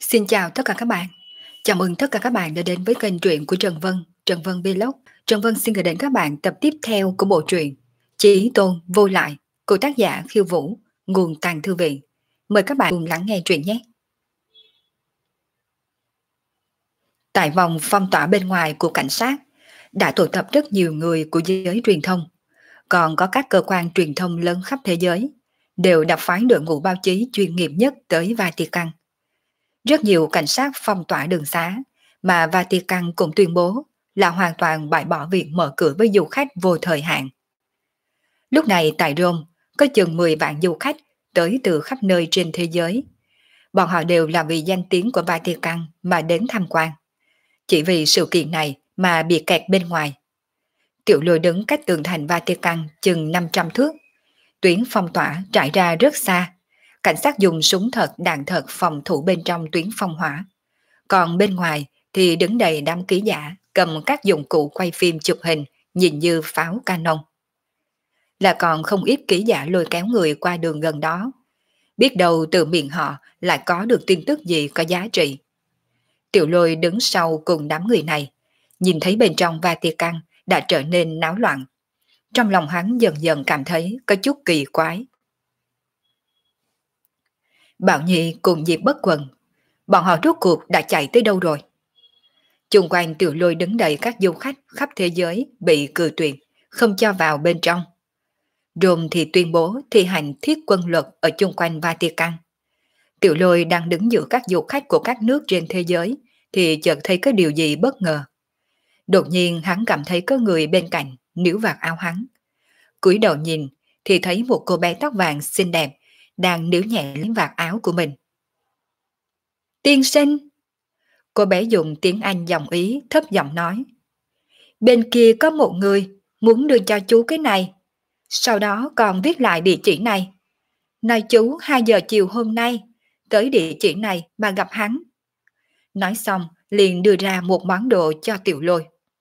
Xin chào tất cả các bạn. Chào mừng tất cả các bạn đã đến với kênh truyện của Trần Vân Vlog. Trần Vân xin gửi đến các bạn tập tiếp theo của bộ truyện Chí Tôn Vô Lại của tác giả Khiêu Vũ, nguồn Tàng Thư Viện. Mời các bạn cùng lắng nghe truyện nhé. Tại vòng phong tỏa bên ngoài của cảnh sát đã tụ tập rất nhiều người của giới truyền thông, còn có các cơ quan truyền thông lớn khắp thế giới đều đã phái đội ngũ báo chí chuyên nghiệp nhất tới Vatican. Rất nhiều cảnh sát phong tỏa đường xá, mà Vatican cũng tuyên bố là hoàn toàn bãi bỏ việc mở cửa với du khách vô thời hạn. Lúc này tại Rome, có chừng 10 vạn du khách tới từ khắp nơi trên thế giới. Bọn họ đều là vì danh tiếng của Vatican mà đến tham quan. Chỉ vì sự kiện này mà bị kẹt bên ngoài. Tiểu Lôi đứng cách tường thành Vatican chừng 500 thước. Tuyến phong tỏa trải ra rất xa. Cảnh sát dùng súng thật đạn thật phòng thủ bên trong tuyến phong hỏa. Còn bên ngoài thì đứng đầy đám ký giả cầm các dụng cụ quay phim chụp hình nhìn như pháo canon. Là còn không ít ký giả lôi kéo người qua đường gần đó. Biết đâu từ miệng họ lại có được tin tức gì có giá trị. Tiểu Lôi đứng sau cùng đám người này, nhìn thấy bên trong Vatican đã trở nên náo loạn. Trong lòng hắn dần dần cảm thấy có chút kỳ quái. Bảo Nhi cùng Diệp Bất Quần, bọn họ rốt cuộc đã chạy tới đâu rồi? Chung quanh Tiểu Lôi đứng đầy các du khách khắp thế giới bị cự tuyệt, không cho vào bên trong. Rome thì tuyên bố thi hành thiết quân luật ở chung quanh Vatican. Tiểu Lôi đang đứng giữa các du khách của các nước trên thế giới thì chợt thấy có điều gì bất ngờ. Đột nhiên hắn cảm thấy có người bên cạnh níu vạt áo hắn. Cúi đầu nhìn thì thấy một cô bé tóc vàng xinh đẹp đang níu nhẹ lấy vạt áo của mình. Tiên sinh! Cô bé dùng tiếng Anh giọng Ý thấp giọng nói. Bên kia có một người muốn đưa cho chú cái này. Sau đó còn viết lại địa chỉ này. Nói chú 2 giờ chiều hôm nay tới địa chỉ này mà gặp hắn. Nói xong liền đưa ra một món đồ cho Tiểu Lôi.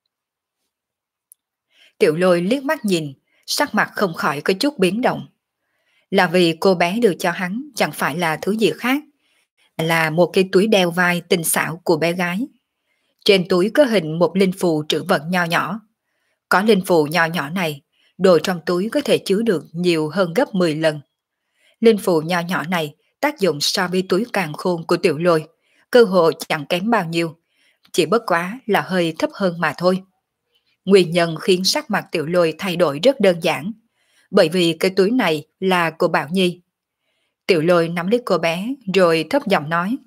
Tiểu Lôi liếc mắt nhìn, sắc mặt không khỏi có chút biến động. Là vì cô bé đưa cho hắn chẳng phải là thứ gì khác, là một cái túi đeo vai tinh xảo của bé gái. Trên túi có hình một linh phù trữ vật nho nhỏ. Có linh phù nho nhỏ này, đồ trong túi có thể chứa được nhiều hơn gấp 10 lần. Linh phù nho nhỏ này tác dụng so với túi càn khôn của Tiểu Lôi, cơ hội chẳng kém bao nhiêu, chỉ bất quá là hơi thấp hơn mà thôi. Nguyên nhân khiến sắc mặt Tiểu Lôi thay đổi rất đơn giản, bởi vì cái túi này là của Bảo Nhi. Tiểu Lôi nắm lấy cô bé rồi thấp giọng nói.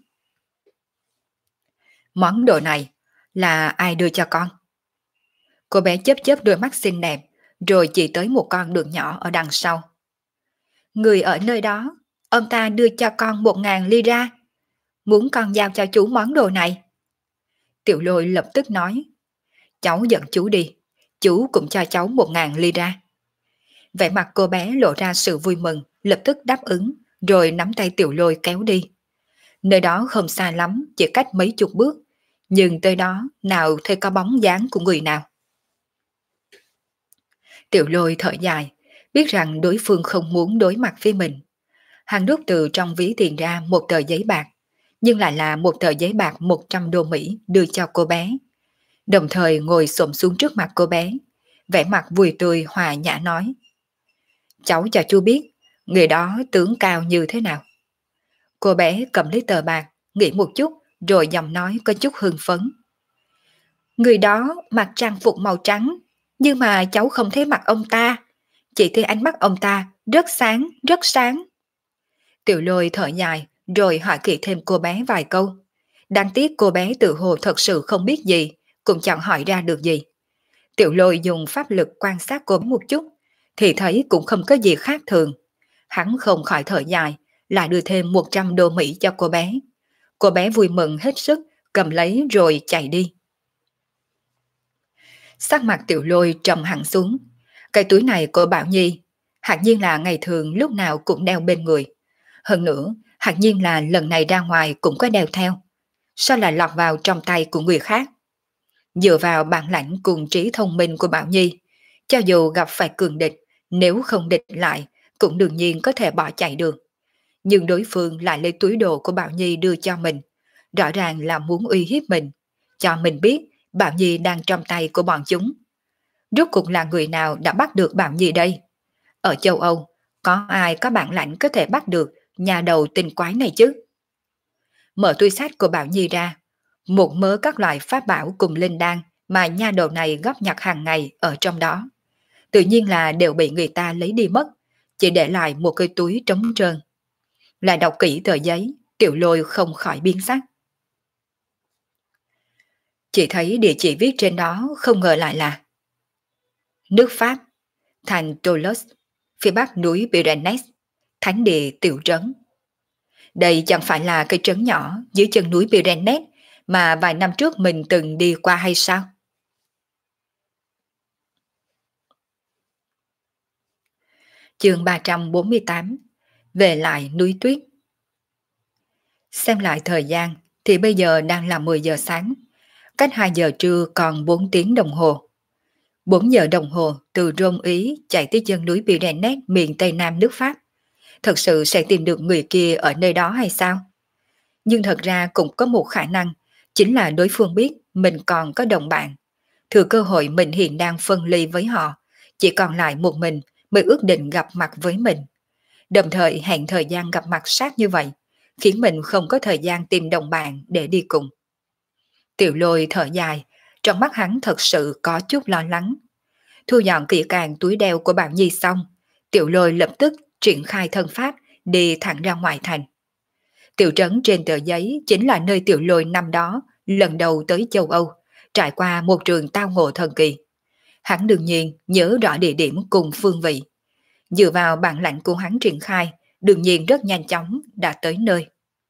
Món đồ này là ai đưa cho con? Cô bé chớp chớp đôi mắt xinh đẹp rồi chỉ tới một con đường nhỏ ở đằng sau. Người ở nơi đó, ông ta đưa cho con 1.000 lira. Muốn con giao cho chú món đồ này. Tiểu Lôi lập tức nói. Cháu dẫn chú đi, chú cũng cho cháu 1.000 lira. Vẻ mặt cô bé lộ ra sự vui mừng, lập tức đáp ứng, rồi nắm tay Tiểu Lôi kéo đi. Nơi đó không xa lắm, chỉ cách mấy chục bước, nhưng tới đó nào thấy có bóng dáng của người nào. Tiểu Lôi thở dài, biết rằng đối phương không muốn đối mặt với mình. Hắn rút từ trong ví tiền ra một tờ giấy bạc, nhưng lại là một tờ giấy bạc 100 đô Mỹ đưa cho cô bé. Đồng thời ngồi xổm xuống trước mặt cô bé, vẻ mặt vui tươi hòa nhã nói. Cháu cho chú biết, người đó tướng cao như thế nào. Cô bé cầm lấy tờ bạc, nghĩ một chút, rồi giọng nói có chút hưng phấn. Người đó mặc trang phục màu trắng, nhưng mà cháu không thấy mặt ông ta, chỉ thấy ánh mắt ông ta rất sáng, rất sáng. Tiểu Lôi thở dài, rồi hỏi kỹ thêm cô bé vài câu. Đáng tiếc cô bé tự hồ thật sự không biết gì, cũng chẳng hỏi ra được gì. Tiểu Lôi dùng pháp lực quan sát cô một chút, thì thấy cũng không có gì khác thường. Hắn không khỏi thở dài, là đưa thêm 100 đô Mỹ cho cô bé. Cô bé vui mừng hết sức, cầm lấy rồi chạy đi. Sắc mặt Tiểu Lôi trầm hẳn xuống. Cái túi này của Bảo Nhi, hẳn nhiên là ngày thường lúc nào cũng đeo bên người. Hơn nữa, hẳn nhiên là lần này ra ngoài cũng có đeo theo. Sao lại lọt vào trong tay của người khác? Dựa vào bản lãnh cùng trí thông minh của Bảo Nhi, cho dù gặp phải cường địch, nếu không địch lại, cũng đương nhiên có thể bỏ chạy được. Nhưng đối phương lại lấy túi đồ của Bảo Nhi đưa cho mình, rõ ràng là muốn uy hiếp mình, cho mình biết Bảo Nhi đang trong tay của bọn chúng. Rốt cuộc là người nào đã bắt được Bảo Nhi đây? Ở châu Âu, có ai có bản lãnh có thể bắt được nhà đầu tinh quái này chứ? Mở túi sách của Bảo Nhi ra, một mớ các loại pháp bảo cùng linh đan mà nha đầu này góp nhặt hàng ngày ở trong đó. Tự nhiên là đều bị người ta lấy đi mất, chỉ để lại một cái túi trống trơn. Lại đọc kỹ tờ giấy, Tiểu Lôi không khỏi biến sắc. Chỉ thấy địa chỉ viết trên đó không ngờ lại là nước Pháp, thành Toulouse, phía bắc núi Pyrenees, thánh địa tiểu trấn. Đây chẳng phải là cái trấn nhỏ dưới chân núi Pyrenees mà vài năm trước mình từng đi qua hay sao? Chương 348. Về lại núi tuyết. Xem lại thời gian thì bây giờ đang là 10 giờ sáng, cách 2 giờ trưa còn 4 tiếng đồng hồ. 4 giờ đồng hồ từ Rome Ý chạy tới chân núi Pyrenees miền Tây Nam nước Pháp. Thật sự sẽ tìm được người kia ở nơi đó hay sao? Nhưng thật ra cũng có một khả năng, chính là đối phương biết mình còn có đồng bạn. Thừa cơ hội mình hiện đang phân ly với họ, chỉ còn lại một mình mới ước định gặp mặt với mình. Đồng thời hẹn thời gian gặp mặt sát như vậy, khiến mình không có thời gian tìm đồng bạn để đi cùng. Tiểu Lôi thở dài, trong mắt hắn thật sự có chút lo lắng. Thu dọn kỹ càng túi đeo của Bảo Nhi xong, Tiểu Lôi lập tức triển khai thân pháp đi thẳng ra ngoài thành. Tiểu trấn trên tờ giấy chính là nơi Tiểu Lôi năm đó lần đầu tới châu Âu, trải qua một trường tao ngộ thần kỳ. Hắn đương nhiên nhớ rõ địa điểm cùng phương vị. Dựa vào bản lãnh của hắn triển khai, đương nhiên rất nhanh chóng đã tới nơi.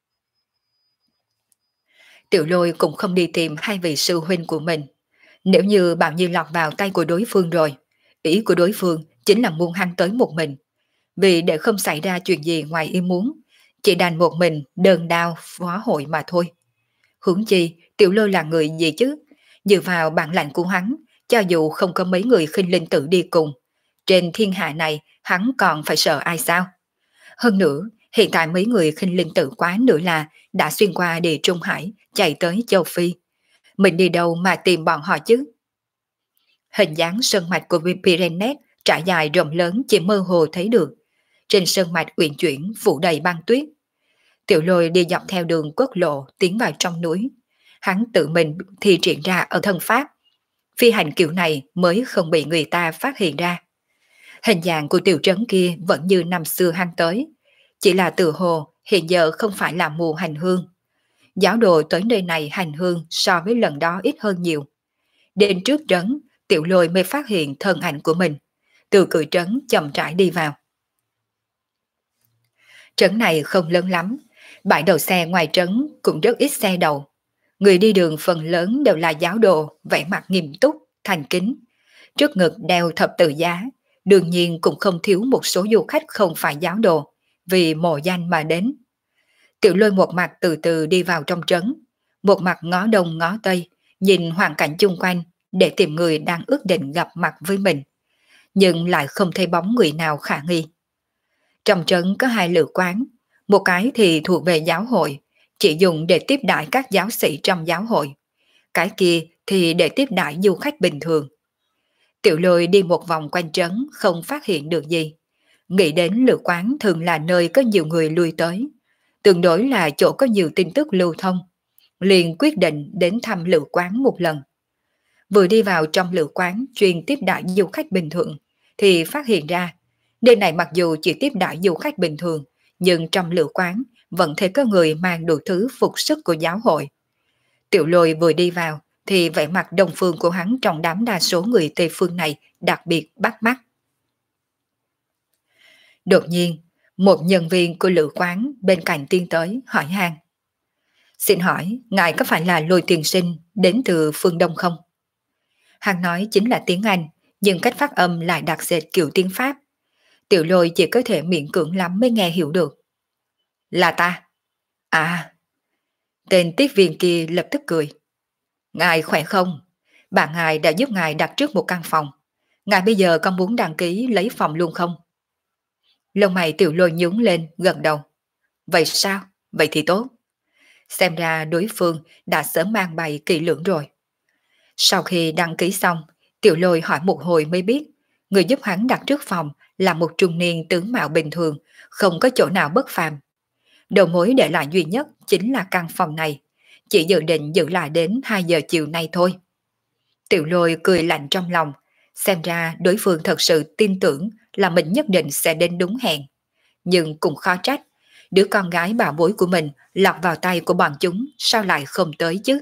Tiểu Lôi cũng không đi tìm hai vị sư huynh của mình. Nếu như Bảo Nhi lọt vào tay của đối phương rồi, ý của đối phương chính là muốn hắn tới một mình. Vì để không xảy ra chuyện gì ngoài ý muốn, chỉ đành một mình đơn đao phá hội mà thôi. Huống chi, Tiểu Lôi là người gì chứ? Dựa vào bản lãnh của hắn, cho dù không có mấy người khinh linh tử đi cùng, trên thiên hạ này hắn còn phải sợ ai sao? Hơn nữa, hiện tại mấy người khinh linh tử quá nữa là đã xuyên qua địa Trung Hải, chạy tới châu Phi. Mình đi đâu mà tìm bọn họ chứ? Hình dáng sơn mạch của Pyrenees trải dài rộng lớn chỉ mơ hồ thấy được. Trên sơn mạch uyển chuyển phủ đầy băng tuyết. Tiểu Lôi đi dọc theo đường quốc lộ tiến vào trong núi. Hắn tự mình thi triển ra ở thân pháp. Phi hành kiểu này mới không bị người ta phát hiện ra. Hình dạng của tiểu trấn kia vẫn như năm xưa hắn tới. Chỉ là từ hồ hiện giờ không phải là mùa hành hương. Giáo đồ tới nơi này hành hương so với lần đó ít hơn nhiều. Đến trước trấn, Tiểu Lôi mới phát hiện thân ảnh của mình. Từ cửa trấn chậm rãi đi vào. Trấn này không lớn lắm, bãi đậu xe ngoài trấn cũng rất ít xe đậu. Người đi đường phần lớn đều là giáo đồ, vẻ mặt nghiêm túc, thành kính. Trước ngực đeo thập tự giá, đương nhiên cũng không thiếu một số du khách không phải giáo đồ, vì mộ danh mà đến. Tiểu Lôi một mặt từ từ đi vào trong trấn, một mặt ngó đông ngó tây, nhìn hoàn cảnh chung quanh để tìm người đang ước định gặp mặt với mình. Nhưng lại không thấy bóng người nào khả nghi. Trong trấn có hai lữ quán, một cái thì thuộc về giáo hội, chỉ dùng để tiếp đãi các giáo sĩ trong giáo hội. Cái kia thì để tiếp đãi du khách bình thường. Tiểu Lôi đi một vòng quanh trấn không phát hiện được gì. Nghĩ đến lữ quán thường là nơi có nhiều người lui tới, tương đối là chỗ có nhiều tin tức lưu thông. Liền quyết định đến thăm lữ quán một lần. Vừa đi vào trong lữ quán chuyên tiếp đãi du khách bình thường, thì phát hiện ra nơi này mặc dù chỉ tiếp đãi du khách bình thường, nhưng trong lữ quán vẫn thấy có người mang đủ thứ phục sức của giáo hội. Tiểu Lôi vừa đi vào thì vẻ mặt đông phương của hắn trong đám đa số người Tây phương này đặc biệt bắt mắt. Đột nhiên, một nhân viên của lữ quán bên cạnh tiến tới hỏi han. Xin hỏi, ngài có phải là Lôi tiên sinh đến từ phương Đông không? Hắn nói chính là tiếng Anh, nhưng cách phát âm lại đặc sệt kiểu tiếng Pháp. Tiểu Lôi chỉ có thể miễn cưỡng lắm mới nghe hiểu được. Là ta. À. Tên tiếp viên kia lập tức cười. Ngài khỏe không? Bạn ngài đã giúp ngài đặt trước một căn phòng. Ngài bây giờ có muốn đăng ký lấy phòng luôn không? Lông mày Tiểu Lôi nhướng lên, gật đầu. Vậy sao? Vậy thì tốt. Xem ra đối phương đã sớm mang bày kỹ lưỡng rồi. Sau khi đăng ký xong, Tiểu Lôi hỏi một hồi mới biết, người giúp hắn đặt trước phòng là một trung niên tướng mạo bình thường, không có chỗ nào bất phàm. Đầu mối để lại duy nhất chính là căn phòng này, chỉ dự định giữ lại đến 2 giờ chiều nay thôi. Tiểu Lôi cười lạnh trong lòng, xem ra đối phương thật sự tin tưởng là mình nhất định sẽ đến đúng hẹn. Nhưng cũng khó trách, đứa con gái bảo bối của mình lọt vào tay của bọn chúng sao lại không tới chứ?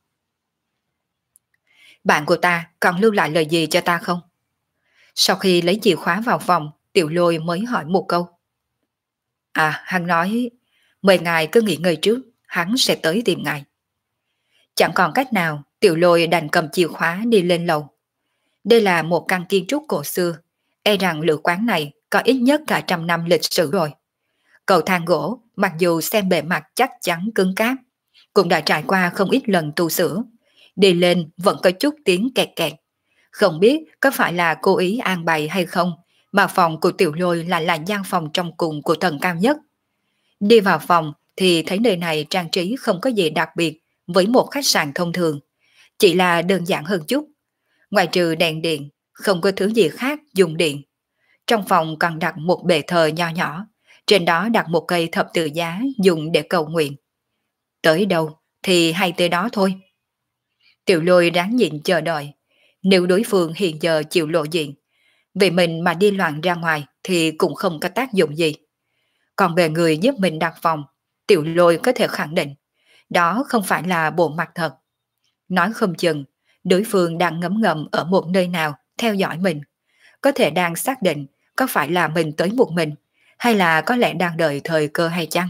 Bạn của ta còn lưu lại lời gì cho ta không? Sau khi lấy chìa khóa vào phòng, Tiểu Lôi mới hỏi một câu. À, hắn nói, mời ngài cứ nghỉ ngơi trước, hắn sẽ tới tìm ngài. Chẳng còn cách nào, Tiểu Lôi đành cầm chìa khóa đi lên lầu. Đây là một căn kiến trúc cổ xưa, e rằng lữ quán này có ít nhất cả 100 năm lịch sử rồi. Cầu thang gỗ, mặc dù xem bề mặt chắc chắn cứng cáp, cũng đã trải qua không ít lần tu sửa. Đi lên vẫn có chút tiếng kẹt kẹt. Không biết có phải là cố ý an bày hay không, mà phòng của Tiểu Lôi lại là gian phòng trong cùng của tầng cao nhất. Đi vào phòng thì thấy nơi này trang trí không có gì đặc biệt với một khách sạn thông thường, chỉ là đơn giản hơn chút. Ngoài trừ đèn điện, không có thứ gì khác dùng điện. Trong phòng còn đặt một bệ thờ nho nhỏ, trên đó đặt một cây thập tự giá dùng để cầu nguyện. Tới đâu thì hay tới đó thôi. Tiểu Lôi ráng nhịn chờ đợi. Nếu đối phương hiện giờ chịu lộ diện, vì mình mà đi loạn ra ngoài thì cũng không có tác dụng gì. Còn về người giúp mình đặt phòng, Tiểu Lôi có thể khẳng định, đó không phải là bộ mặt thật. Nói không chừng, đối phương đang ngấm ngầm ở một nơi nào theo dõi mình, có thể đang xác định có phải là mình tới một mình, hay là có lẽ đang đợi thời cơ hay chăng.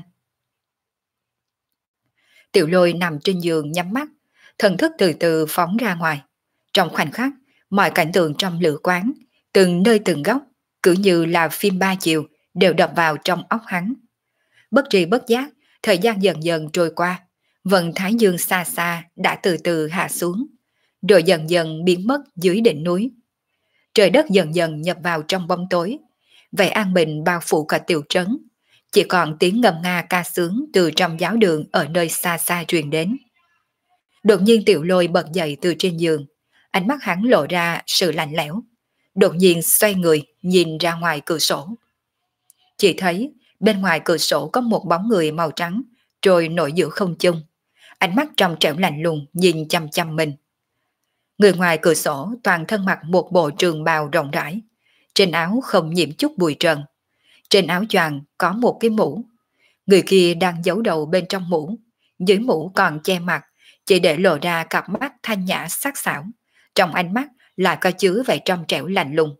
Tiểu Lôi nằm trên giường nhắm mắt, thần thức từ từ phóng ra ngoài. Trong khoảnh khắc, mọi cảnh tượng trong lữ quán, từng nơi từng góc, cứ như là phim 3 chiều, đều đập vào trong óc hắn. Bất tri bất giác, thời gian dần dần trôi qua, vầng thái dương xa xa đã từ từ hạ xuống, rồi dần dần biến mất dưới đỉnh núi. Trời đất dần dần nhập vào trong bóng tối, vẻ an bình bao phủ cả tiểu trấn, chỉ còn tiếng ngâm nga ca sướng từ trong giáo đường ở nơi xa xa truyền đến. Đột nhiên Tiểu Lôi bật dậy từ trên giường, ánh mắt hắn lộ ra sự lạnh lẽo. Đột nhiên xoay người nhìn ra ngoài cửa sổ. Chỉ thấy bên ngoài cửa sổ có một bóng người màu trắng trôi nổi giữa không trung, ánh mắt trong trẻo lạnh lùng nhìn chăm chăm mình. Người ngoài cửa sổ toàn thân mặc một bộ trường bào rộng rãi, trên áo không nhiễm chút bụi trần, trên áo choàng có một cái mũ. Người kia đang giấu đầu bên trong mũ, dưới mũ còn che mặt, chỉ để lộ ra cặp mắt thanh nhã sắc sảo, trong ánh mắt lại có chứa vẻ trong trẻo lạnh lùng.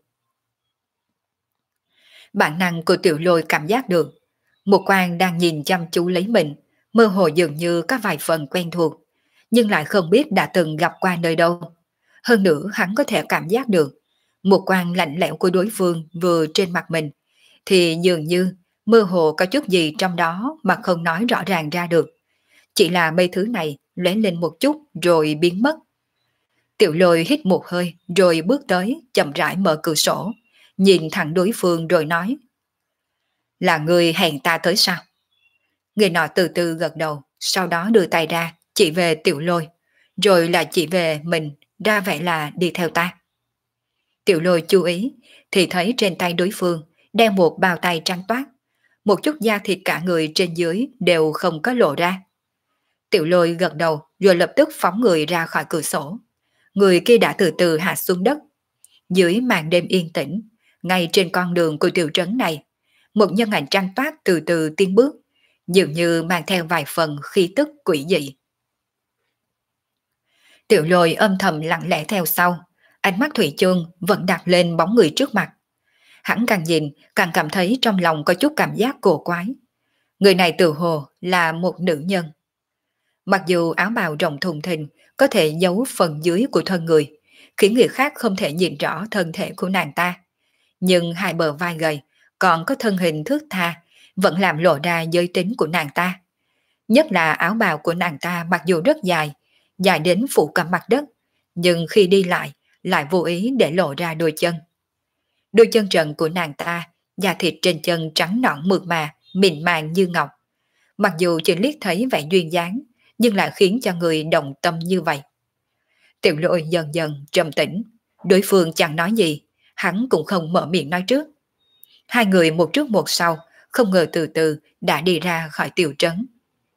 Bản năng của Tiểu Lôi cảm giác được, một quan đang nhìn chăm chú lấy mình, mơ hồ dường như có vài phần quen thuộc, nhưng lại không biết đã từng gặp qua nơi đâu. Hơn nữa hắn có thể cảm giác được, một quan lạnh lẽo của đối phương vừa trên mặt mình, thì dường như mơ hồ có chút gì trong đó mà không nói rõ ràng ra được. Chỉ là mấy thứ này lóe lên một chút rồi biến mất. Tiểu Lôi hít một hơi rồi bước tới chậm rãi mở cửa sổ, nhìn thẳng đối phương rồi nói. Là người hẹn ta tới sao? Người nọ từ từ gật đầu, sau đó đưa tay ra, chỉ về Tiểu Lôi, rồi lại chỉ về mình, ra vẻ là đi theo ta. Tiểu Lôi chú ý, thì thấy trên tay đối phương đeo một bao tay trắng toát, một chút da thịt cả người trên dưới đều không có lộ ra. Tiểu Lôi gật đầu rồi lập tức phóng người ra khỏi cửa sổ. Người kia đã từ từ hạ xuống đất. Dưới màn đêm yên tĩnh, ngay trên con đường của tiểu trấn này, một nhân ảnh trắng toát từ từ tiến bước, dường như mang theo vài phần khí tức quỷ dị. Tiểu Lôi âm thầm lặng lẽ theo sau, ánh mắt thủy chung vẫn đặt lên bóng người trước mặt. Hắn càng nhìn càng cảm thấy trong lòng có chút cảm giác cổ quái. Người này tự hồ là một nữ nhân. Mặc dù áo bào rộng thùng thình có thể giấu phần dưới của thân người, khiến người khác không thể nhìn rõ thân thể của nàng ta, nhưng hai bờ vai gầy, còn có thân hình thướt tha, vẫn làm lộ ra giới tính của nàng ta. Nhất là áo bào của nàng ta mặc dù rất dài, dài đến phủ cả mặt đất, nhưng khi đi lại vô ý để lộ ra đôi chân. Đôi chân trần của nàng ta, da thịt trên chân trắng nõn mượt mà, mịn màng như ngọc. mặc dù chỉ liếc thấy vẻ duyên dáng, nhưng lại khiến cho người động tâm như vậy. Tiểu Lôi dần dần trầm tĩnh, đối phương chẳng nói gì, hắn cũng không mở miệng nói trước. Hai người một trước một sau, không ngờ từ từ đã đi ra khỏi tiểu trấn.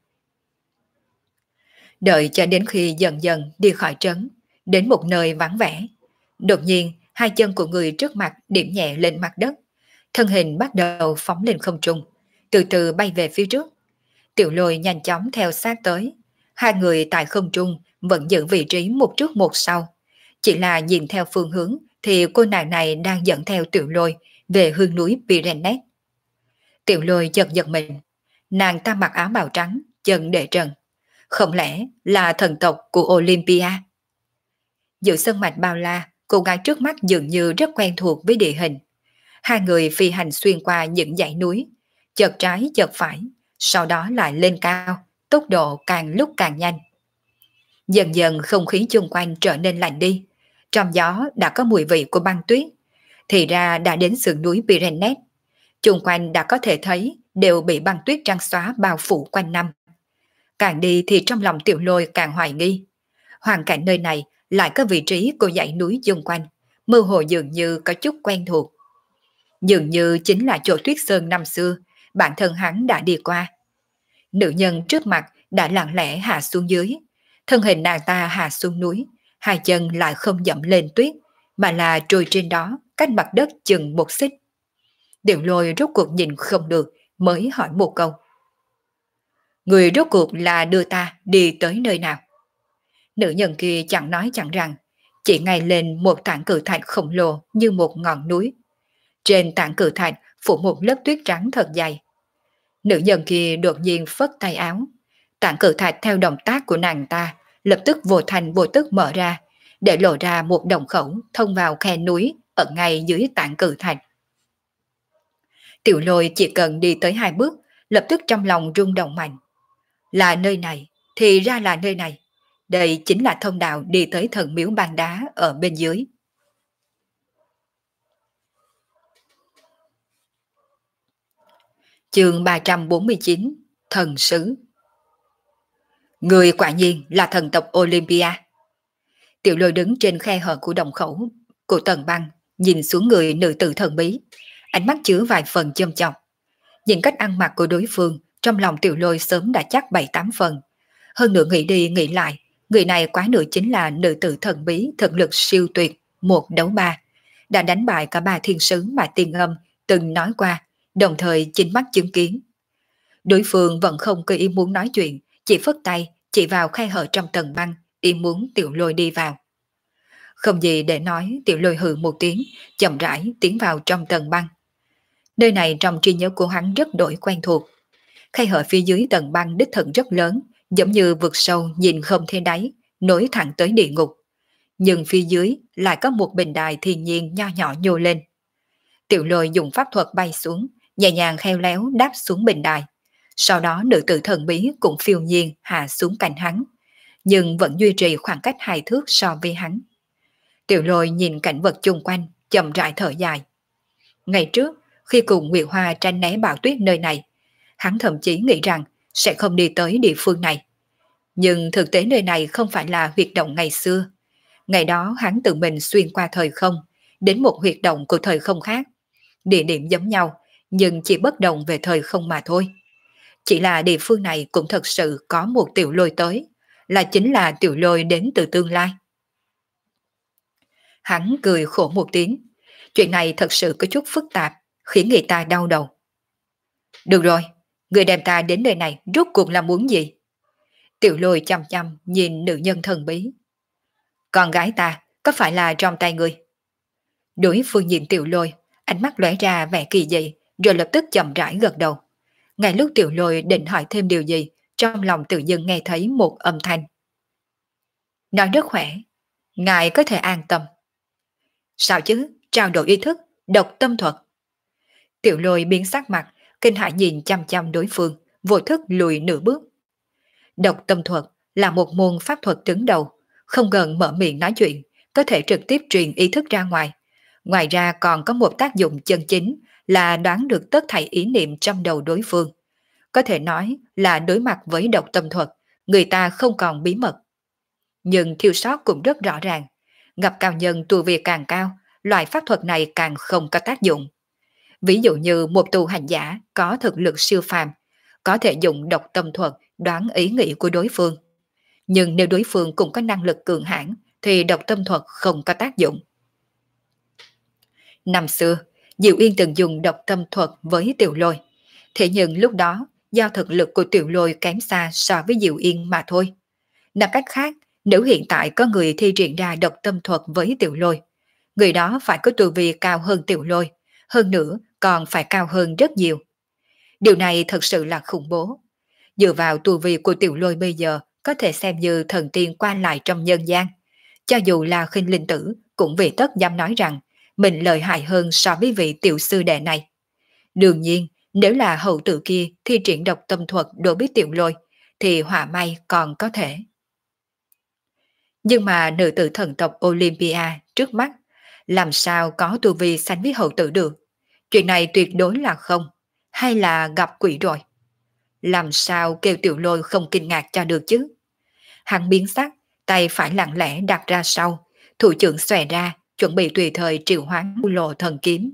Đợi cho đến khi dần dần đi khỏi trấn, đến một nơi vắng vẻ. Đột nhiên, hai chân của người trước mặt điểm nhẹ lên mặt đất, thân hình bắt đầu phóng lên không trung, từ từ bay về phía trước. Tiểu Lôi nhanh chóng theo sát tới. Hai người tại không trung vẫn giữ vị trí một trước một sau. Chỉ là nhìn theo phương hướng thì cô nàng này đang dẫn theo Tiểu Lôi về hương núi Pyrenees. Tiểu Lôi giật giật mình. Nàng ta mặc áo bào trắng, chân để trần. Không lẽ là thần tộc của Olympia? Giữa sân mạch bao la, cô gái trước mắt dường như rất quen thuộc với địa hình. Hai người phi hành xuyên qua những dãy núi, chợt trái chợt phải, sau đó lại lên cao, tốc độ càng lúc càng nhanh. Dần dần không khí chung quanh trở nên lạnh đi, trong gió đã có mùi vị của băng tuyết. Thì ra đã đến sườn núi Pyrenees, chung quanh đã có thể thấy đều bị băng tuyết trắng xóa bao phủ quanh năm. Càng đi thì trong lòng Tiểu Lôi càng hoài nghi. Hoàn cảnh nơi này lại có vị trí của dãy núi xung quanh, mơ hồ dường như có chút quen thuộc. Dường như chính là chỗ Tuyết Sơn năm xưa, bản thân hắn đã đi qua. Nữ nhân trước mặt đã lặng lẽ hạ xuống dưới, thân hình nàng ta hạ xuống núi, hai chân lại không dẫm lên tuyết, mà là trôi trên đó, cách mặt đất chừng một xích. Tiểu Lôi rốt cuộc nhìn không được, mới hỏi một câu. Người rốt cuộc là đưa ta đi tới nơi nào? Nữ nhân kia chẳng nói chẳng rằng, chỉ ngay lên một tảng cự thạch khổng lồ như một ngọn núi. Trên tảng cự thạch phủ một lớp tuyết trắng thật dày. Nữ nhân kia đột nhiên phất tay áo. Tảng cự thạch theo động tác của nàng ta lập tức vô thành vô tức mở ra, để lộ ra một động khẩu thông vào khe núi ở ngay dưới tảng cự thạch. Tiểu Lôi chỉ cần đi tới hai bước, lập tức trong lòng rung động mạnh. Là nơi này, thì ra là nơi này. Đây chính là thông đạo đi tới thần miếu ban đá ở bên dưới. Chương 349, Thần Sứ. Người quả nhiên là thần tộc Olympia. Tiểu Lôi đứng trên khe hở của đồng khẩu của tầng băng, nhìn xuống người nữ tử thần bí, ánh mắt chứa vài phần châm chọc. Nhìn cách ăn mặc của đối phương, trong lòng Tiểu Lôi sớm đã chắc 7-8 phần. Hơn nữa nghĩ đi nghĩ lại, người này quá nửa chính là nữ tử thần bí thực lực siêu tuyệt, 1-3, đã đánh bại cả 3 thiên sứ mà Tiên Âm từng nói qua, đồng thời chính mắt chứng kiến. Đối phương vẫn không có ý muốn nói chuyện, chỉ phất tay, chỉ vào khe hở trong tầng băng, ý muốn Tiểu Lôi đi vào. Không gì để nói, Tiểu Lôi hừ một tiếng, chậm rãi tiến vào trong tầng băng. Nơi này trong trí nhớ của hắn rất đổi quen thuộc. Khe hở phía dưới tầng băng đích thực rất lớn, giống như vực sâu nhìn không thấy đáy, nối thẳng tới địa ngục. Nhưng phía dưới lại có một bình đài thiên nhiên nho nhỏ nhô lên. Tiểu Lôi dùng pháp thuật bay xuống, nhẹ nhàng khéo léo đáp xuống bình đài. Sau đó nữ tử thần bí cũng phiêu nhiên hạ xuống cạnh hắn, nhưng vẫn duy trì khoảng cách 2 thước so với hắn. Tiểu Lôi nhìn cảnh vật chung quanh, chậm rãi thở dài. Ngày trước, khi cùng Nguyệt Hoa tranh né bão tuyết nơi này, hắn thậm chí nghĩ rằng sẽ không đi tới địa phương này. Nhưng thực tế nơi này không phải là huyệt động ngày xưa. Ngày đó hắn tự mình xuyên qua thời không, đến một huyệt động của thời không khác. Địa điểm giống nhau, nhưng chỉ bất đồng về thời không mà thôi. Chỉ là địa phương này cũng thật sự có một Tiểu Lôi tới, là chính là Tiểu Lôi đến từ tương lai. Hắn cười khổ một tiếng. Chuyện này thật sự có chút phức tạp, khiến người ta đau đầu. Được rồi, người đem ta đến nơi này rốt cuộc là muốn gì? Tiểu Lôi chăm chăm nhìn nữ nhân thần bí. Con gái ta có phải là trong tay người? Đối phương nhìn Tiểu Lôi, ánh mắt lóe ra vẻ kỳ dị, rồi lập tức chậm rãi gật đầu. Ngay lúc Tiểu Lôi định hỏi thêm điều gì, trong lòng tự dưng nghe thấy một âm thanh. Nói rất khỏe, ngài có thể an tâm. Sao chứ, trao đổi ý thức, độc tâm thuật. Tiểu Lôi biến sắc mặt, kinh hãi nhìn chăm chăm đối phương, vô thức lùi nửa bước. Độc tâm thuật là một môn pháp thuật đứng đầu, không cần mở miệng nói chuyện, có thể trực tiếp truyền ý thức ra ngoài. Ngoài ra còn có một tác dụng chân chính là đoán được tất thảy ý niệm trong đầu đối phương, có thể nói là đối mặt với độc tâm thuật, người ta không còn bí mật. Nhưng thiếu sót cũng rất rõ ràng. Gặp cao nhân tu vi càng cao, loại pháp thuật này càng không có tác dụng. Ví dụ như một tu hành giả có thực lực siêu phàm, có thể dùng độc tâm thuật đoán ý nghĩ của đối phương. Nhưng nếu đối phương cũng có năng lực cường hãn, thì độc tâm thuật không có tác dụng. Năm xưa, Diệu Yên từng dùng độc tâm thuật với Tiểu Lôi. Thế nhưng lúc đó, do thực lực của Tiểu Lôi kém xa so với Diệu Yên mà thôi. Nói cách khác, nếu hiện tại có người thi triển ra độc tâm thuật với Tiểu Lôi, người đó phải có tu vi cao hơn Tiểu Lôi, hơn nữa còn phải cao hơn rất nhiều. Điều này thật sự là khủng bố. Dựa vào tu vi của Tiểu Lôi bây giờ có thể xem như thần tiên qua lại trong nhân gian. Cho dù là Khinh Linh Tử cũng vì tất dám nói rằng mình lợi hại hơn so với vị tiểu sư đệ này. Đương nhiên, nếu là hậu tử kia thi triển độc tâm thuật đối với Tiểu Lôi, thì họa may còn có thể. Nhưng mà nữ tử thần tộc Olympia trước mắt, làm sao có tu vi sánh với hậu tử được? Chuyện này tuyệt đối là không, hay là gặp quỷ rồi? Làm sao kêu Tiểu Lôi không kinh ngạc cho được chứ? Hắn biến sắc, tay phải lặng lẽ đặt ra sau, thủ trưởng xòe ra, chuẩn bị tùy thời triệu hoán lộ thần kiếm.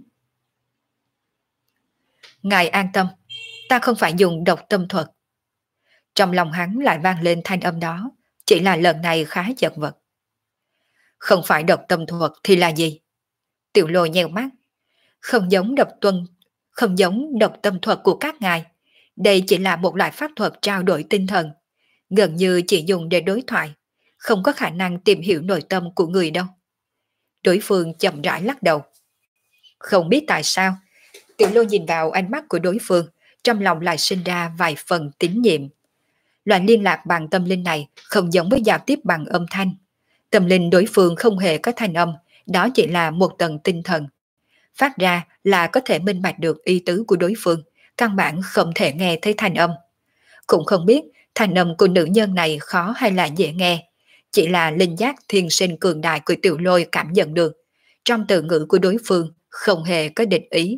Ngài an tâm, ta không phải dùng độc tâm thuật. Trong lòng hắn lại vang lên thanh âm đó, chỉ là lần này khá chật vật. Không phải độc tâm thuật thì là gì? Tiểu Lôi nheo mắt, không giống không giống độc tâm thuật của các ngài. Đây chỉ là một loại pháp thuật trao đổi tinh thần, gần như chỉ dùng để đối thoại, không có khả năng tìm hiểu nội tâm của người đâu. Đối phương chậm rãi lắc đầu. Không biết tại sao, Tiểu Lôi nhìn vào ánh mắt của đối phương, trong lòng lại sinh ra vài phần tín nhiệm. Loại liên lạc bằng tâm linh này không giống với giao tiếp bằng âm thanh. Tâm linh đối phương không hề có thanh âm, đó chỉ là một tầng tinh thần. Phát ra là có thể minh bạch được ý tứ của đối phương, căn bản không thể nghe thấy thanh âm. Cũng không biết thanh âm của nữ nhân này khó hay là dễ nghe, chỉ là linh giác thiên sinh cường đại của Tiểu Lôi cảm nhận được. Trong từ ngữ của đối phương không hề có địch ý.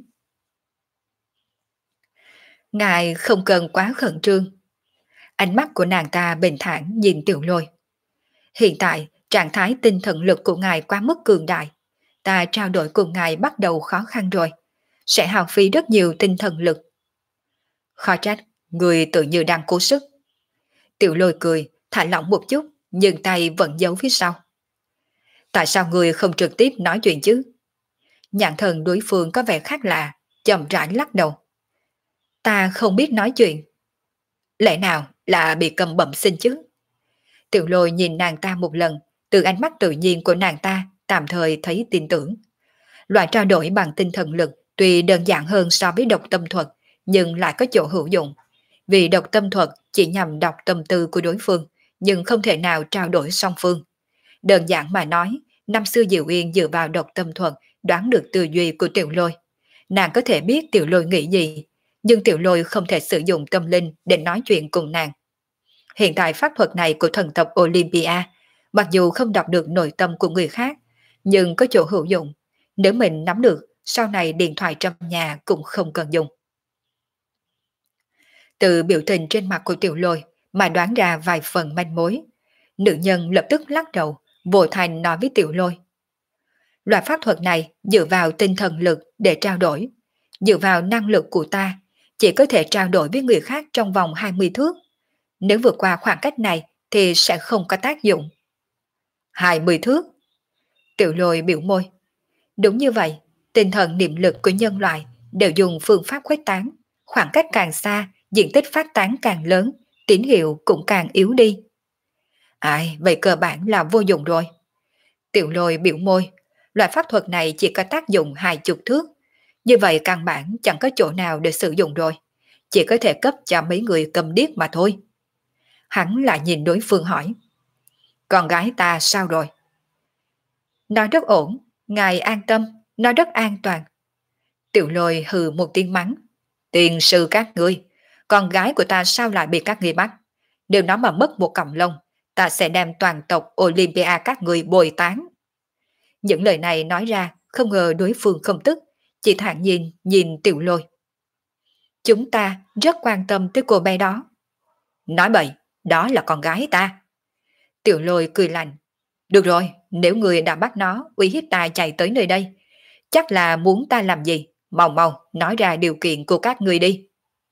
Ngài không cần quá khẩn trương. Ánh mắt của nàng ta bình thản nhìn Tiểu Lôi. Hiện tại, trạng thái tinh thần lực của ngài quá mức cường đại. Ta trao đổi cùng ngài bắt đầu khó khăn rồi. Sẽ hao phí rất nhiều tinh thần lực. Khó trách, người tự như đang cố sức. Tiểu Lôi cười, thả lỏng một chút, nhưng tay vẫn giấu phía sau. Tại sao người không trực tiếp nói chuyện chứ? Nhãn thần đối phương có vẻ khác lạ, chậm rãi lắc đầu. Ta không biết nói chuyện. Lẽ nào là bị cầm bẩm sinh chứ? Tiểu Lôi nhìn nàng ta một lần, từ ánh mắt tự nhiên của nàng ta tạm thời thấy tin tưởng. Loại trao đổi bằng tinh thần lực tuy đơn giản hơn so với độc tâm thuật, nhưng lại có chỗ hữu dụng. Vì độc tâm thuật chỉ nhằm đọc tâm tư của đối phương, nhưng không thể nào trao đổi song phương. Đơn giản mà nói, năm xưa Diệu Yên dựa vào độc tâm thuật đoán được tư duy của Tiểu Lôi. Nàng có thể biết Tiểu Lôi nghĩ gì, nhưng Tiểu Lôi không thể sử dụng tâm linh để nói chuyện cùng nàng. Hiện tại pháp thuật này của thần tộc Olympia, mặc dù không đọc được nội tâm của người khác, nhưng có chỗ hữu dụng. Nếu mình nắm được, sau này điện thoại trong nhà cũng không cần dùng. Từ biểu tình trên mặt của Tiểu Lôi mà đoán ra vài phần manh mối. Nữ nhân lập tức lắc đầu, vội thành nói với Tiểu Lôi. Loại pháp thuật này dựa vào tinh thần lực để trao đổi. Dựa vào năng lực của ta, chỉ có thể trao đổi với người khác trong vòng 20 thước. Nếu vượt qua khoảng cách này thì sẽ không có tác dụng. 20 thước? Tiểu Lôi biểu môi. Đúng như vậy, tinh thần niệm lực của nhân loại đều dùng phương pháp khuếch tán. Khoảng cách càng xa, diện tích phát tán càng lớn, tín hiệu cũng càng yếu đi. Ai, vậy cơ bản là vô dụng rồi. Tiểu Lôi biểu môi. Loại pháp thuật này chỉ có tác dụng 20 thước. Như vậy căn bản chẳng có chỗ nào để sử dụng rồi. Chỉ có thể cấp cho mấy người cầm điếc mà thôi. Hắn lại nhìn đối phương hỏi. Con gái ta sao rồi? Nó rất ổn, ngài an tâm, nó rất an toàn. Tiểu Lôi hừ một tiếng mắng. Tiền sư các ngươi, con gái của ta sao lại bị các ngươi bắt? Nếu nó mà mất một cọng lông, ta sẽ đem toàn tộc Olympia các ngươi bồi tán. Những lời này nói ra, không ngờ đối phương không tức, chỉ thản nhiên nhìn Tiểu Lôi. Chúng ta rất quan tâm tới cô bé đó. Nói bậy, đó là con gái ta. Tiểu Lôi cười lạnh. Được rồi, nếu người đã bắt nó uy hiếp ta chạy tới nơi đây, chắc là muốn ta làm gì? Mau mau, nói ra điều kiện của các người đi.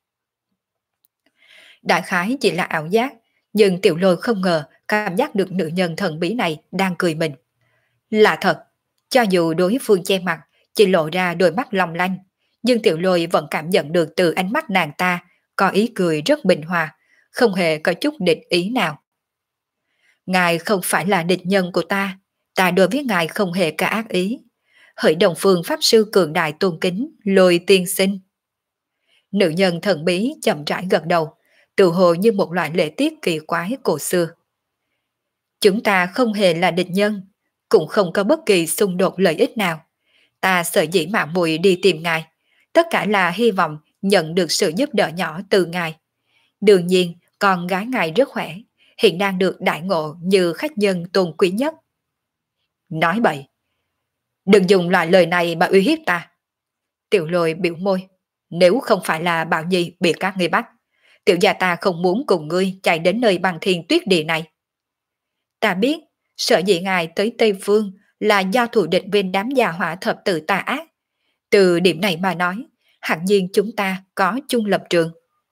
Đại khái chỉ là ảo giác, nhưng Tiểu Lôi không ngờ cảm giác được nữ nhân thần bí này đang cười mình. Là thật, cho dù đối phương che mặt, chỉ lộ ra đôi mắt long lanh, nhưng Tiểu Lôi vẫn cảm nhận được từ ánh mắt nàng ta có ý cười rất bình hòa, không hề có chút địch ý nào. Ngài không phải là địch nhân của ta đối với ngài không hề có ác ý. Hỡi Đồng Phương Pháp Sư cường đại tôn kính, Lôi tiên sinh. Nữ nhân thần bí chậm rãi gật đầu, tự hồ như một loại lễ tiết kỳ quái cổ xưa. Chúng ta không hề là địch nhân, cũng không có bất kỳ xung đột lợi ích nào. Ta sợ dĩ mạo muội đi tìm ngài, tất cả là hy vọng nhận được sự giúp đỡ nhỏ từ ngài. Đương nhiên, con gái ngài rất khỏe, hiện đang được đại ngộ như khách nhân tôn quý nhất. Nói bậy, đừng dùng loại lời này mà uy hiếp ta. Tiểu Lôi biểu môi, nếu không phải là Bảo Nhi bị các ngươi bắt, tiểu gia ta không muốn cùng ngươi chạy đến nơi băng thiên tuyết địa này. Ta biết, sợ dĩ ngài tới Tây Phương là do thù địch bên đám già hỏa thập tự tà ác. Từ điểm này mà nói, hẳn nhiên chúng ta có chung lập trường.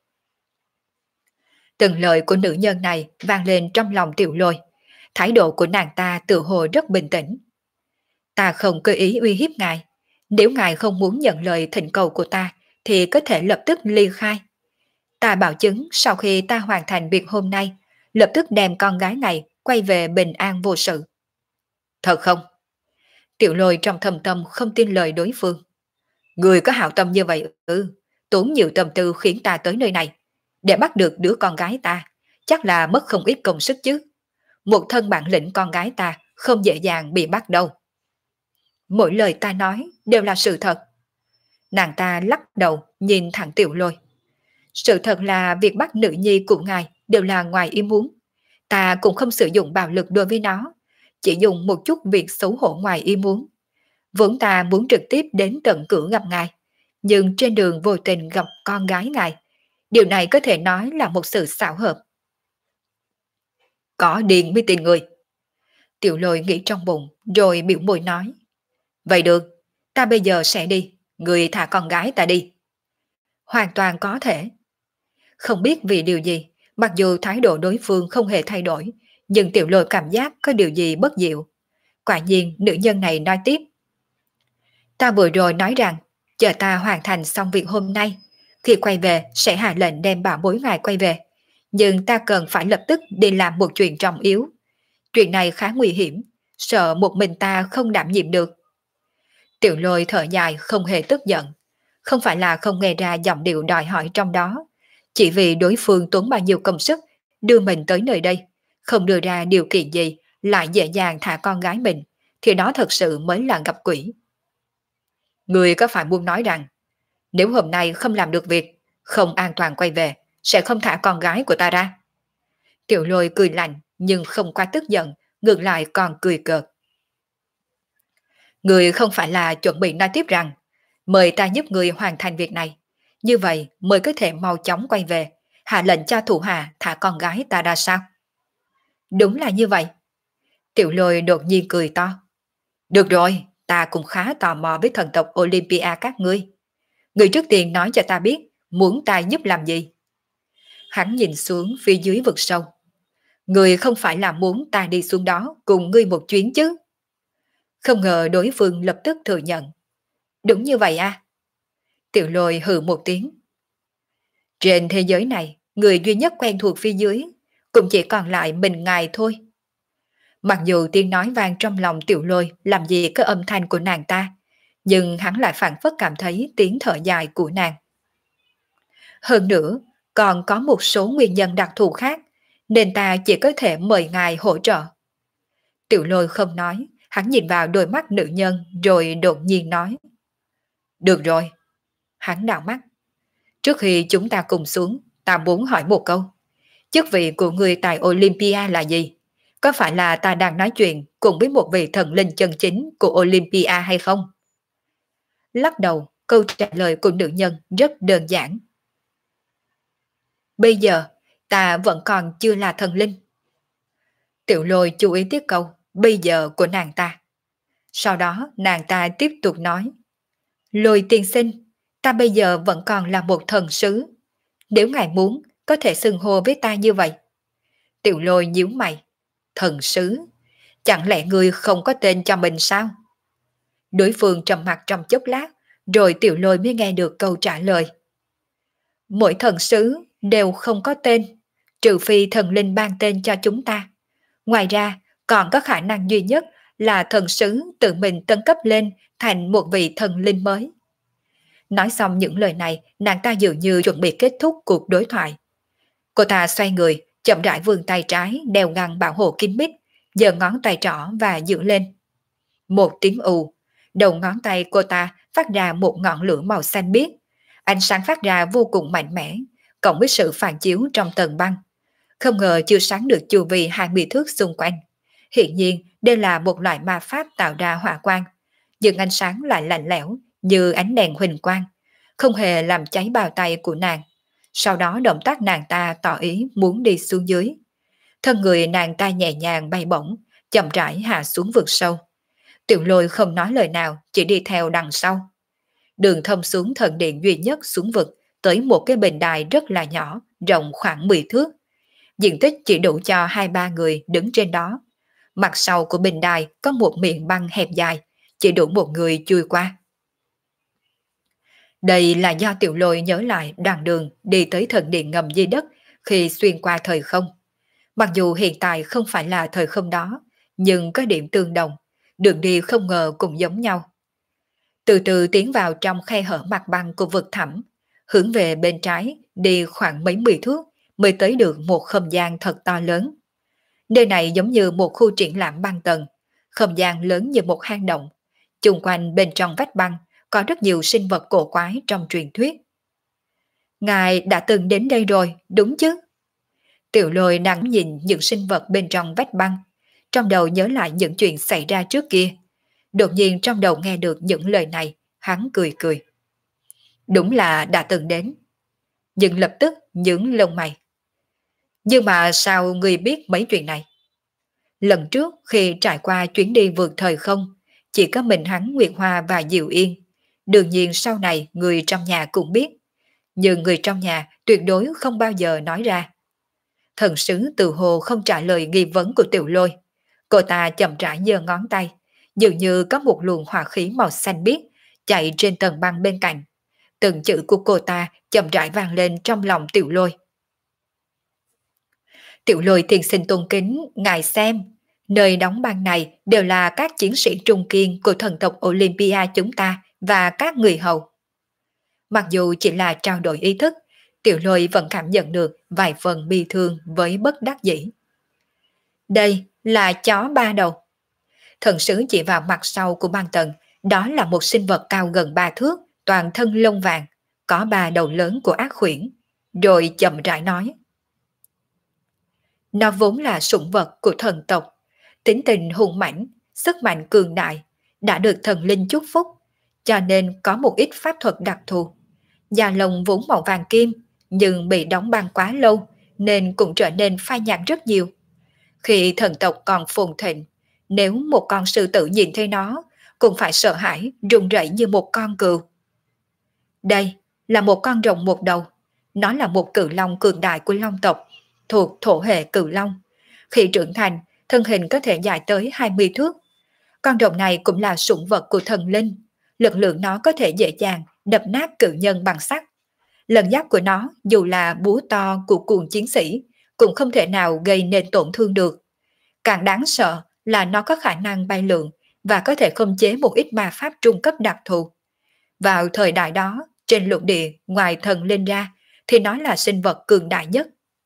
Từng lời của nữ nhân này vang lên trong lòng Tiểu Lôi. Thái độ của nàng ta tự hồ rất bình tĩnh. Ta không cơ ý uy hiếp ngài. Nếu ngài không muốn nhận lời thỉnh cầu của ta, thì có thể lập tức ly khai. Ta bảo chứng sau khi ta hoàn thành việc hôm nay, lập tức đem con gái này quay về bình an vô sự. Thật không? Tiểu Lôi trong thầm tâm không tin lời đối phương. Người có hảo tâm như vậy tốn nhiều tâm tư khiến ta tới nơi này. Để bắt được đứa con gái ta, chắc là mất không ít công sức chứ. Một thân bản lĩnh con gái ta không dễ dàng bị bắt đâu. Mỗi lời ta nói đều là sự thật. Nàng ta lắc đầu nhìn thẳng Tiểu Lôi. Sự thật là việc bắt nữ nhi của ngài đều là ngoài ý muốn. Ta cũng không sử dụng bạo lực đối với nó, chỉ dùng một chút việc xấu hổ ngoài ý muốn. Vốn ta muốn trực tiếp đến tận cửa gặp ngài, nhưng trên đường vô tình gặp con gái ngài. Điều này có thể nói là một sự xảo hợp. Có điên mới tin người. Tiểu Lôi nghĩ trong bụng rồi biểu môi nói. Vậy được, ta bây giờ sẽ đi, người thả con gái ta đi. Hoàn toàn có thể. Không biết vì điều gì, mặc dù thái độ đối phương không hề thay đổi, nhưng Tiểu Lôi cảm giác có điều gì bất diệu. Quả nhiên nữ nhân này nói tiếp. Ta vừa rồi nói rằng, chờ ta hoàn thành xong việc hôm nay, khi quay về sẽ hạ lệnh đem bảo bối ngài quay về. Nhưng ta cần phải lập tức đi làm một chuyện trọng yếu. Chuyện này khá nguy hiểm, sợ một mình ta không đảm nhiệm được. Tiểu Lôi thở dài không hề tức giận. Không phải là không nghe ra giọng điệu đòi hỏi trong đó. Chỉ vì đối phương tốn bao nhiêu công sức đưa mình tới nơi đây, không đưa ra điều kiện gì lại dễ dàng thả con gái mình, thì đó thật sự mới là gặp quỷ. Người có phải muốn nói rằng, nếu hôm nay không làm được việc, không an toàn quay về, sẽ không thả con gái của ta ra? Tiểu Lôi cười lạnh nhưng không quá tức giận, ngược lại còn cười cợt. Người không phải là chuẩn bị nói tiếp rằng, mời ta giúp người hoàn thành việc này, như vậy mới có thể mau chóng quay về, hạ lệnh cho thủ hạ thả con gái ta ra sao? Đúng là như vậy. Tiểu Lôi đột nhiên cười to. Được rồi, ta cũng khá tò mò với thần tộc Olympia các ngươi. Người trước tiên nói cho ta biết, muốn ta giúp làm gì? Hắn nhìn xuống phía dưới vực sâu. Người không phải là muốn ta đi xuống đó cùng ngươi một chuyến chứ? Không ngờ đối phương lập tức thừa nhận. Đúng như vậy à? Tiểu Lôi hừ một tiếng. Trên thế giới này, người duy nhất quen thuộc phía dưới, cũng chỉ còn lại mình ngài thôi. Mặc dù tiếng nói vang trong lòng Tiểu Lôi làm gì có âm thanh của nàng ta, nhưng hắn lại phản phất cảm thấy tiếng thở dài của nàng. Hơn nữa, còn có một số nguyên nhân đặc thù khác, nên ta chỉ có thể mời ngài hỗ trợ. Tiểu Lôi không nói, hắn nhìn vào đôi mắt nữ nhân rồi đột nhiên nói. Được rồi. Hắn đảo mắt. Trước khi chúng ta cùng xuống, ta muốn hỏi một câu. Chức vị của người tại Olympia là gì? Có phải là ta đang nói chuyện cùng với một vị thần linh chân chính của Olympia hay không? Lắc đầu, câu trả lời của nữ nhân rất đơn giản. bây giờ ta vẫn còn chưa là thần linh. Tiểu Lôi chú ý tiếp câu bây giờ của nàng ta. Sau đó nàng ta tiếp tục nói, Lôi tiên sinh, ta bây giờ vẫn còn là một thần sứ. Nếu ngài muốn, có thể xưng hô với ta như vậy. Tiểu Lôi nhíu mày, thần sứ, chẳng lẽ ngươi không có tên cho mình sao? Đối phương trầm mặt trong chốc lát, rồi Tiểu Lôi mới nghe được câu trả lời. Mỗi thần sứ đều không có tên, trừ phi thần linh ban tên cho chúng ta. Ngoài ra, còn có khả năng duy nhất là thần sứ tự mình tấn cấp lên thành một vị thần linh mới. Nói xong những lời này, nàng ta dường như chuẩn bị kết thúc cuộc đối thoại. Cô ta xoay người, chậm rãi vươn tay trái đeo ngăn bảo hộ kín mít, giơ ngón tay trỏ và giữ lên. Một tiếng ù, đầu ngón tay cô ta phát ra một ngọn lửa màu xanh biếc. Ánh sáng phát ra vô cùng mạnh mẽ, cộng với sự phản chiếu trong tầng băng. Không ngờ chưa sáng được chu vi 20 thước xung quanh. Hiện nhiên đây là một loại ma pháp tạo ra hỏa quang, nhưng ánh sáng lại lạnh lẽo như ánh đèn huỳnh quang, không hề làm cháy bao tay của nàng. Sau đó động tác nàng ta tỏ ý muốn đi xuống dưới. Thân người nàng ta nhẹ nhàng bay bổng, chậm rãi hạ xuống vực sâu. Tiểu Lôi không nói lời nào, chỉ đi theo đằng sau. Đường thông xuống thần điện duy nhất xuống vực, tới một cái bình đài rất là nhỏ, rộng khoảng 10 thước. Diện tích chỉ đủ cho 2-3 người đứng trên đó. Mặt sau của bình đài có một miệng băng hẹp dài, chỉ đủ một người chui qua. Đây là do Tiểu Lôi nhớ lại đoạn đường đi tới thần điện ngầm dưới đất khi xuyên qua thời không. Mặc dù hiện tại không phải là thời không đó, nhưng có điểm tương đồng, đường đi không ngờ cũng giống nhau. Từ từ tiến vào trong khe hở mặt băng của vực thẳm, hướng về bên trái đi khoảng mấy 10 thước mới tới được một không gian thật to lớn. Nơi này giống như một khu triển lãm băng tầng, không gian lớn như một hang động. Chung quanh bên trong vách băng có rất nhiều sinh vật cổ quái trong truyền thuyết. Ngài đã từng đến đây rồi, đúng chứ? Tiểu Lôi đang nhìn những sinh vật bên trong vách băng, trong đầu nhớ lại những chuyện xảy ra trước kia. Đột nhiên trong đầu nghe được những lời này, hắn cười cười. Đúng là đã từng đến. Nhưng lập tức nhướng lông mày. Nhưng mà sao ngươi biết mấy chuyện này? Lần trước khi trải qua chuyến đi vượt thời không, chỉ có mình hắn Nguyệt Hoa và Diệu Yên. Đương nhiên sau này người trong nhà cũng biết. Nhưng người trong nhà tuyệt đối không bao giờ nói ra. Thần sứ Từ Hồ không trả lời nghi vấn của Tiểu Lôi. Cô ta chậm rãi giơ ngón tay, dường như có một luồng hỏa khí màu xanh biếc chạy trên tầng băng bên cạnh. Từng chữ của cô ta chậm rãi vang lên trong lòng Tiểu Lôi. Tiểu Lôi tiên sinh tôn kính, ngài xem, nơi đóng băng này đều là các chiến sĩ trung kiên của thần tộc Olympia chúng ta và các người hầu. Mặc dù chỉ là trao đổi ý thức, Tiểu Lôi vẫn cảm nhận được vài phần bi thương với bất đắc dĩ. Đây là chó ba đầu. Thần sứ chỉ vào mặt sau của băng tầng, đó là một sinh vật cao gần 3 thước, toàn thân lông vàng, có 3 đầu lớn của ác khuyển, rồi chậm rãi nói. Nó vốn là sủng vật của thần tộc, tính tình hung mãnh, sức mạnh cường đại, đã được thần linh chúc phúc, cho nên có một ít pháp thuật đặc thù. Da lông vốn màu vàng kim, nhưng bị đóng băng quá lâu nên cũng trở nên phai nhạt rất nhiều. Khi thần tộc còn phồn thịnh, nếu một con sư tử nhìn thấy nó, cũng phải sợ hãi, run rẩy như một con cừu. Đây là một con rồng một đầu. Nó là một cự long cường đại của long tộc, thuộc thổ hệ cự long. Khi trưởng thành, thân hình có thể dài tới 20 thước. Con rồng này cũng là sủng vật của thần linh. Lực lượng nó có thể dễ dàng đập nát cự nhân bằng sắt. Lần giáp của nó dù là búa to của cuồng chiến sĩ, cũng không thể nào gây nên tổn thương được. Càng đáng sợ là nó có khả năng bay lượn và có thể khống chế một ít ma pháp trung cấp đặc thù. Vào thời đại đó, trên lục địa ngoài thần linh ra, thì nó là sinh vật cường đại nhất.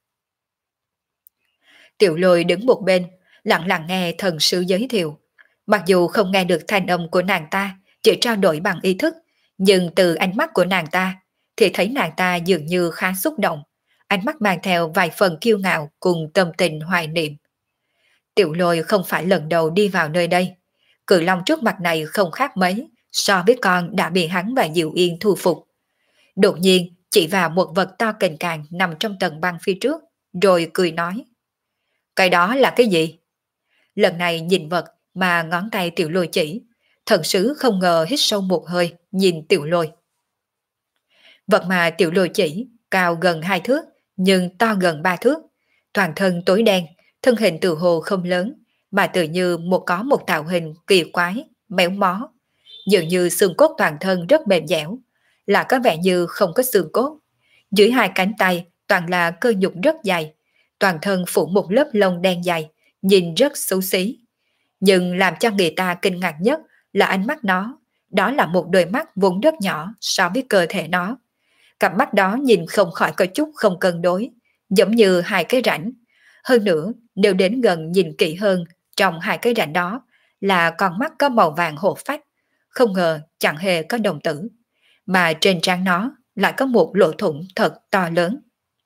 Tiểu Lôi đứng một bên, lặng lặng nghe thần sứ giới thiệu. Mặc dù không nghe được thanh âm của nàng ta, chỉ trao đổi bằng ý thức, nhưng từ ánh mắt của nàng ta, thì thấy nàng ta dường như khá xúc động, ánh mắt mang theo vài phần kiêu ngạo cùng tâm tình hoài niệm. Tiểu Lôi không phải lần đầu đi vào nơi đây. Cự long trước mặt này không khác mấy so với con đã bị hắn và Diệu Yên thu phục. Đột nhiên chỉ vào một vật to cành càng nằm trong tầng băng phía trước, rồi cười nói. Cái đó là cái gì? Lần này nhìn vật mà ngón tay Tiểu Lôi chỉ, thần sứ không ngờ hít sâu một hơi, nhìn Tiểu Lôi. Vật mà Tiểu Lôi chỉ, cao gần 2 thước, nhưng to gần 3 thước, toàn thân tối đen, thân hình tự hồ không lớn, mà tự như có một tạo hình kỳ quái, méo mó, dường như xương cốt toàn thân rất mềm dẻo, là có vẻ như không có xương cốt. Dưới hai cánh tay toàn là cơ nhục rất dày, toàn thân phủ một lớp lông đen dày, nhìn rất xấu xí. Nhưng làm cho người ta kinh ngạc nhất là ánh mắt nó, đó là một đôi mắt vốn rất nhỏ so với cơ thể nó. Cặp mắt đó nhìn không khỏi có chút không cân đối, giống như hai cái rãnh. Hơn nữa, nếu đến gần nhìn kỹ hơn, trong hai cái rãnh đó là con mắt có màu vàng hổ phách, không ngờ chẳng hề có đồng tử, mà trên trán nó lại có một lỗ thủng thật to lớn.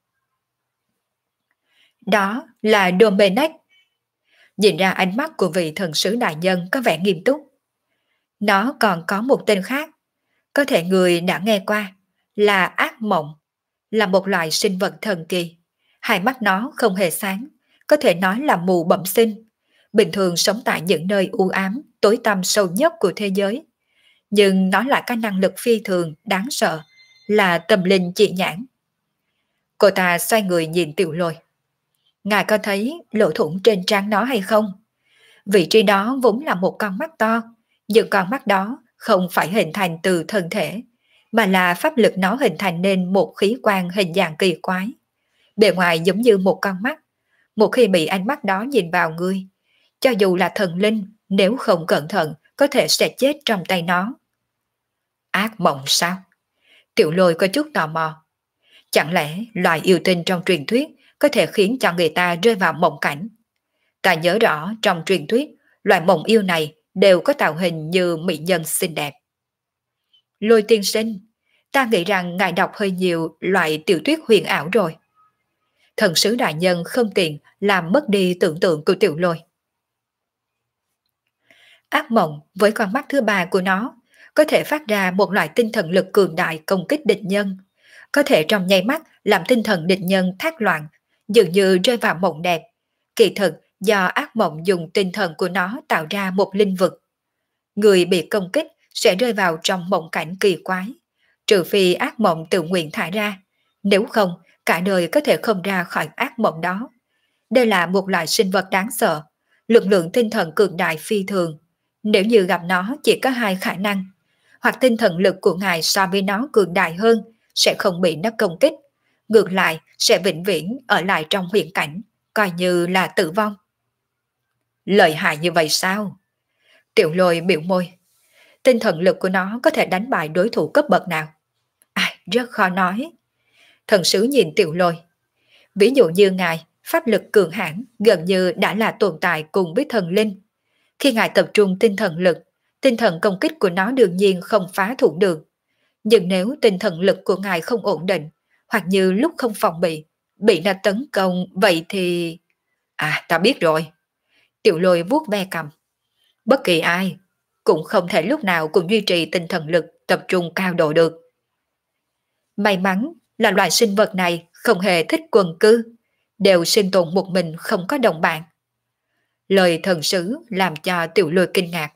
Đó là Domenech. Nhìn ra ánh mắt của vị thần sứ đại nhân có vẻ nghiêm túc. Nó còn có một tên khác, có thể người đã nghe qua, là ác mộng, là một loại sinh vật thần kỳ. Hai mắt nó không hề sáng, có thể nói là mù bẩm sinh. Bình thường sống tại những nơi u ám, tối tăm sâu nhất của thế giới. Nhưng nó lại có năng lực phi thường, đáng sợ, là tâm linh chỉ nhãn. Cô ta xoay người nhìn Tiểu Lôi. Ngài có thấy lỗ thủng trên trán nó hay không? Vị trí đó vốn là một con mắt to, nhưng con mắt đó không phải hình thành từ thân thể, mà là pháp lực nó hình thành nên một khí quan hình dạng kỳ quái. Bề ngoài giống như một con mắt, một khi bị ánh mắt đó nhìn vào ngươi, cho dù là thần linh, nếu không cẩn thận, có thể sẽ chết trong tay nó. Ác mộng sao? Tiểu Lôi có chút tò mò. Chẳng lẽ loài yêu tinh trong truyền thuyết có thể khiến cho người ta rơi vào mộng cảnh? Ta nhớ rõ trong truyền thuyết, loài mộng yêu này đều có tạo hình như mỹ nhân xinh đẹp. Lôi tiên sinh, ta nghĩ rằng ngài đọc hơi nhiều loại tiểu thuyết huyền ảo rồi. Thần sứ đại nhân không tiện làm mất đi tưởng tượng của Tiểu Lôi. Ác mộng với con mắt thứ ba của nó có thể phát ra một loại tinh thần lực cường đại công kích địch nhân, có thể trong nháy mắt làm tinh thần địch nhân thác loạn, dường như rơi vào mộng đẹp. Kỳ thực do ác mộng dùng tinh thần của nó tạo ra một linh vực. Người bị công kích sẽ rơi vào trong mộng cảnh kỳ quái, trừ phi ác mộng tự nguyện thả ra, nếu không cả đời có thể không ra khỏi ác mộng đó. Đây là một loại sinh vật đáng sợ, lực lượng tinh thần cường đại phi thường. Nếu như gặp nó chỉ có hai khả năng, hoặc tinh thần lực của ngài so với nó cường đại hơn, sẽ không bị nó công kích, ngược lại sẽ vĩnh viễn ở lại trong huyễn cảnh, coi như là tử vong. Lợi hại như vậy sao? Tiểu Lôi biểu môi. Tinh thần lực của nó có thể đánh bại đối thủ cấp bậc nào? Rất khó nói. Thần sứ nhìn Tiểu Lôi. Ví dụ như ngài, pháp lực cường hãn gần như đã là tồn tại cùng với thần linh. Khi ngài tập trung tinh thần lực, tinh thần công kích của nó đương nhiên không phá thủ được. Nhưng nếu tinh thần lực của ngài không ổn định, hoặc như lúc không phòng bị nó tấn công, vậy thì... Ta biết rồi. Tiểu Lôi vuốt ve cằm. Bất kỳ ai cũng không thể lúc nào cũng duy trì tinh thần lực tập trung cao độ được. May mắn là loài sinh vật này không hề thích quần cư, đều sinh tồn một mình không có đồng bạn. Lời thần sứ làm cho Tiểu Lôi kinh ngạc.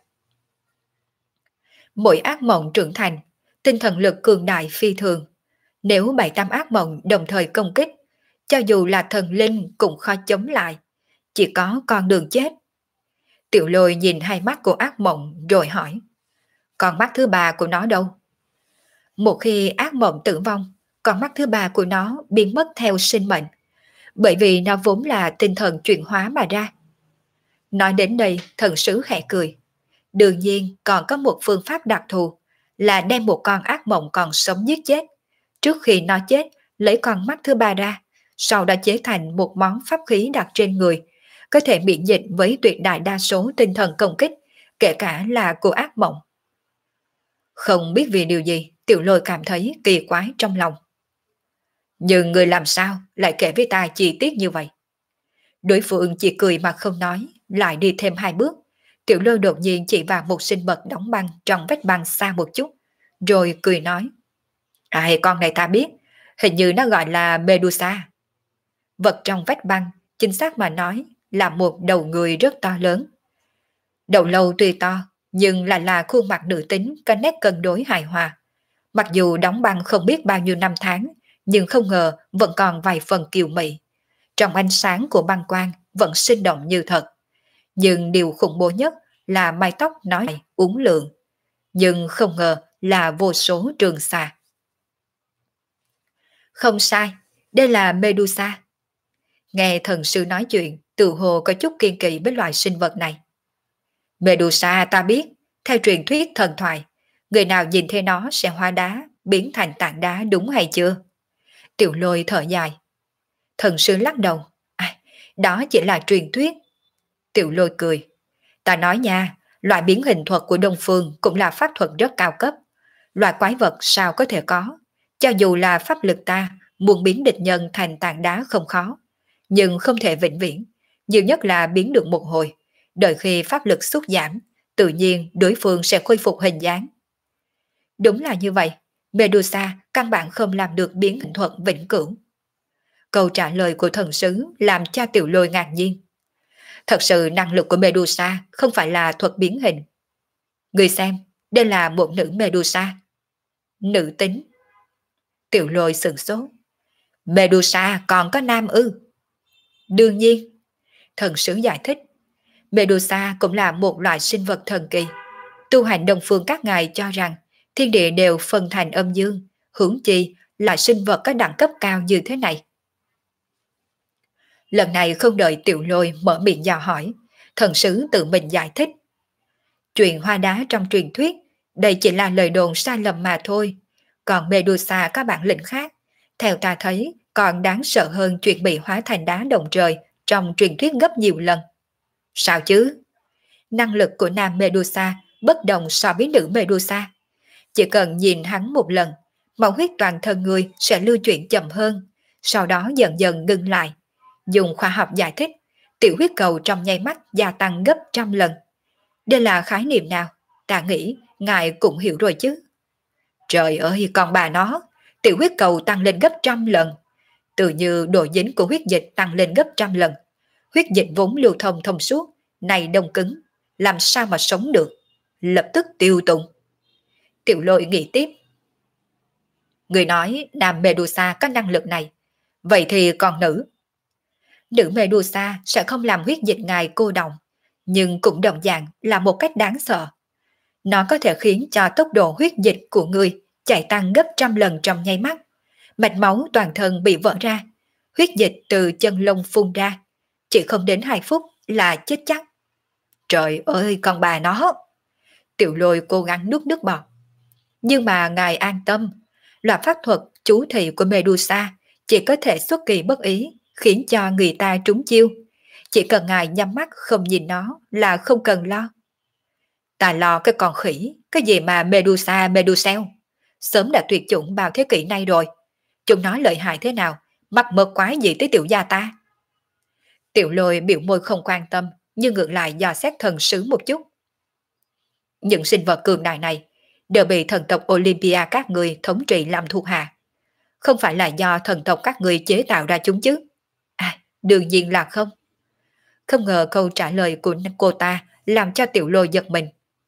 Mỗi ác mộng trưởng thành, tinh thần lực cường đại phi thường. Nếu 7-8 ác mộng đồng thời công kích, cho dù là thần linh cũng khó chống lại, chỉ có con đường chết. Tiểu Lôi nhìn hai mắt của ác mộng rồi hỏi, con mắt thứ ba của nó đâu? Một khi ác mộng tử vong, con mắt thứ ba của nó biến mất theo sinh mệnh, bởi vì nó vốn là tinh thần chuyển hóa mà ra. Nói đến đây, thần sứ khẽ cười. Đương nhiên còn có một phương pháp đặc thù, là đem một con ác mộng còn sống giết chết. Trước khi nó chết, lấy con mắt thứ ba ra, sau đó chế thành một món pháp khí đặt trên người, có thể miễn dịch với tuyệt đại đa số tinh thần công kích, kể cả là của ác mộng. Không biết vì điều gì, Tiểu Lôi cảm thấy kỳ quái trong lòng. Nhưng người làm sao lại kể với ta chi tiết như vậy? Đối phương chỉ cười mà không nói, lại đi thêm 2 bước. Tiểu Lôi đột nhiên chỉ vào một sinh vật đóng băng trong vách băng xa một chút, rồi cười nói. Con này ta biết, Hình như nó gọi là Medusa. Vật trong vách băng, chính xác mà nói, là một đầu người rất to lớn. Đầu lâu tuy to, nhưng lại là khuôn mặt nữ tính có nét cân đối hài hòa. Mặc dù đóng băng không biết bao nhiêu năm tháng, nhưng không ngờ vẫn còn vài phần kiều mị. Trong ánh sáng của băng quang vẫn sinh động như thật. Nhưng điều khủng bố nhất là mái tóc nói uốn lượn. Nhưng không ngờ là vô số trường xà. Không sai, đây là Medusa. Nghe thần sư nói chuyện, tự hồ có chút kiên kỵ với loài sinh vật này. Medusa ta biết, theo truyền thuyết thần thoại, người nào nhìn thấy nó sẽ hóa đá, biến thành tảng đá đúng hay chưa? Tiểu Lôi thở dài. Thần sư lắc đầu. Đó chỉ là truyền thuyết. Tiểu Lôi cười. Ta nói nha, loại biến hình thuật của Đông Phương cũng là pháp thuật rất cao cấp. Loại quái vật sao có thể có? Cho dù là pháp lực ta muốn biến địch nhân thành tảng đá không khó, nhưng không thể vĩnh viễn, nhiều nhất là biến được một hồi. Đợi khi pháp lực sút giảm, tự nhiên đối phương sẽ khôi phục hình dáng. Đúng là như vậy, Medusa căn bản không làm được biến hình thuật vĩnh cửu. Câu trả lời của thần sứ làm cho Tiểu Lôi ngạc nhiên. Thật sự năng lực của Medusa không phải là thuật biến hình. Người xem, đây là một nữ Medusa. Nữ tính. Tiểu Lôi sửng sốt. Medusa còn có nam ư? Đương nhiên. Thần sứ giải thích. Medusa cũng là một loại sinh vật thần kỳ. Tu hành Đông Phương các ngài cho rằng thiên địa đều phân thành âm dương, huống chi là sinh vật có đẳng cấp cao như thế này. Lần này không đợi Tiểu Lôi mở miệng dò hỏi, thần sứ tự mình giải thích. Chuyện hoa đá trong truyền thuyết, đây chỉ là lời đồn sai lầm mà thôi. Còn Medusa có bản lĩnh khác, theo ta thấy còn đáng sợ hơn chuyện bị hóa thành đá động trời trong truyền thuyết gấp nhiều lần. Sao chứ? Năng lực của nam Medusa bất đồng so với nữ Medusa. Chỉ cần nhìn hắn một lần, máu huyết toàn thân người sẽ lưu chuyển chậm hơn, sau đó dần dần ngưng lại. Dùng khoa học giải thích, tiểu huyết cầu trong nháy mắt gia tăng gấp 100 lần. Đây là khái niệm nào? Ta nghĩ ngài cũng hiểu rồi chứ. Trời ơi, con bà nó, tiểu huyết cầu tăng lên gấp 100 lần. Tự như độ dính của huyết dịch tăng lên gấp 100 lần. Huyết dịch vốn lưu thông thông suốt, này đông cứng, làm sao mà sống được? Lập tức tiêu tùng. Tiểu Lôi nghĩ tiếp. Người nói nam Medusa có năng lực này, vậy thì còn nữ? Nữ Medusa sẽ không làm huyết dịch ngài cô đọng, nhưng cũng đồng dạng là một cách đáng sợ. Nó có thể khiến cho tốc độ huyết dịch của người chạy tăng gấp 100 lần trong nháy mắt. Mạch máu toàn thân bị vỡ ra, huyết dịch từ chân lông phun ra, chỉ không đến 2 phút là chết chắc. Trời ơi, con bà nó! Tiểu Lôi cố gắng nuốt nước bọt. Nhưng mà ngài an tâm, loại pháp thuật chú thị của Medusa chỉ có thể xuất kỳ bất ý, khiến cho người ta trúng chiêu. Chỉ cần ngài nhắm mắt không nhìn nó là không cần lo. Ta lo cái con khỉ, cái gì mà Medusa, Medusel. Sớm đã tuyệt chủng bao thế kỷ nay rồi. Chúng nó lợi hại thế nào, mắc mơ quái gì tới tiểu gia ta. Tiểu Lôi biểu môi không quan tâm, nhưng ngược lại dò xét thần sứ một chút. Những sinh vật cường đại này đều bị thần tộc Olympia các người thống trị làm thuộc hạ. Không phải là do thần tộc các người chế tạo ra chúng chứ? Đương nhiên là không. Không ngờ câu trả lời của cô ta làm cho Tiểu Lôi giật mình.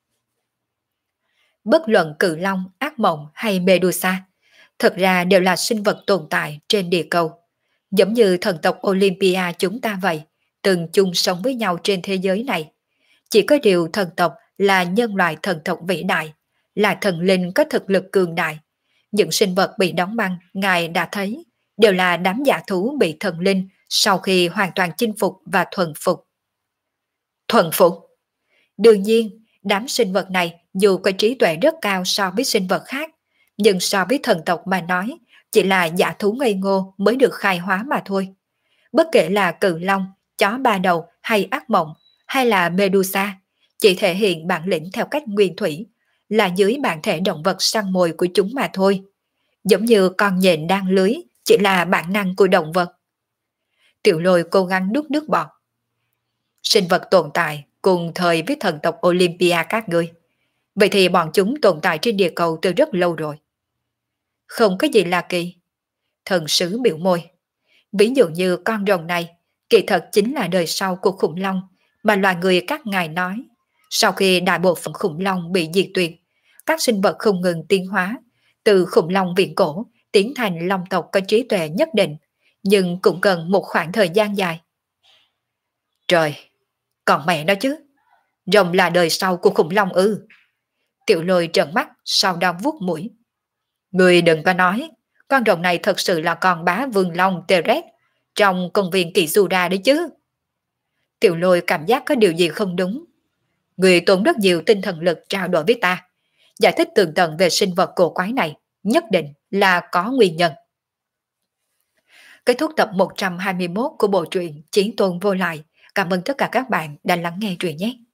Bất luận Cự Long, Ác Mộng hay Medusa, thật ra đều là sinh vật tồn tại trên địa cầu. Giống như thần tộc Olympia chúng ta vậy, từng chung sống với nhau trên thế giới này. Chỉ có điều thần tộc là nhân loại thần tộc vĩ đại, là thần linh có thực lực cường đại. Những sinh vật bị đóng băng, ngài đã thấy, đều là đám giả thú bị thần linh sau khi hoàn toàn chinh phục và thuần phục. Thuần phục? Đương nhiên, đám sinh vật này dù có trí tuệ rất cao so với sinh vật khác, nhưng so với thần tộc mà nói, chỉ là giả thú ngây ngô mới được khai hóa mà thôi. Bất kể là Cự Long, chó ba đầu hay Ác Mộng, hay là Medusa, chỉ thể hiện bản lĩnh theo cách nguyên thủy, là dưới bản thể động vật săn mồi của chúng mà thôi. Giống như con nhện đang lưới, chỉ là bản năng của động vật. Tiểu Lôi cố gắng nuốt nước bọt. Sinh vật tồn tại cùng thời với thần tộc Olympia các ngươi. Vậy thì bọn chúng tồn tại trên địa cầu từ rất lâu rồi. Không có gì là kỳ. Thần sứ biểu môi. Ví dụ như con rồng này, kỳ thật chính là đời sau của khủng long mà loài người các ngài nói. Sau khi đại bộ phận khủng long bị diệt tuyệt, các sinh vật không ngừng tiến hóa, từ khủng long viễn cổ tiến thành long tộc có trí tuệ nhất định, nhưng cũng cần một khoảng thời gian dài. Trời, còn mẹ nó chứ, rồng là đời sau của khủng long ư? Tiểu Lôi trợn mắt, sau đó vuốt mũi. Người đừng có nói, con rồng này thật sự là con bá vương long Teret trong công viên Kizura đấy chứ. Tiểu Lôi cảm giác có điều gì không đúng. Người tốn rất nhiều tinh thần lực trao đổi với ta, giải thích tường tận về sinh vật cổ quái này, nhất định là có nguyên nhân. Kết thúc tập 121 của bộ truyện Chiến Tôn Vô Lại. Cảm ơn tất cả các bạn đã lắng nghe truyện nhé.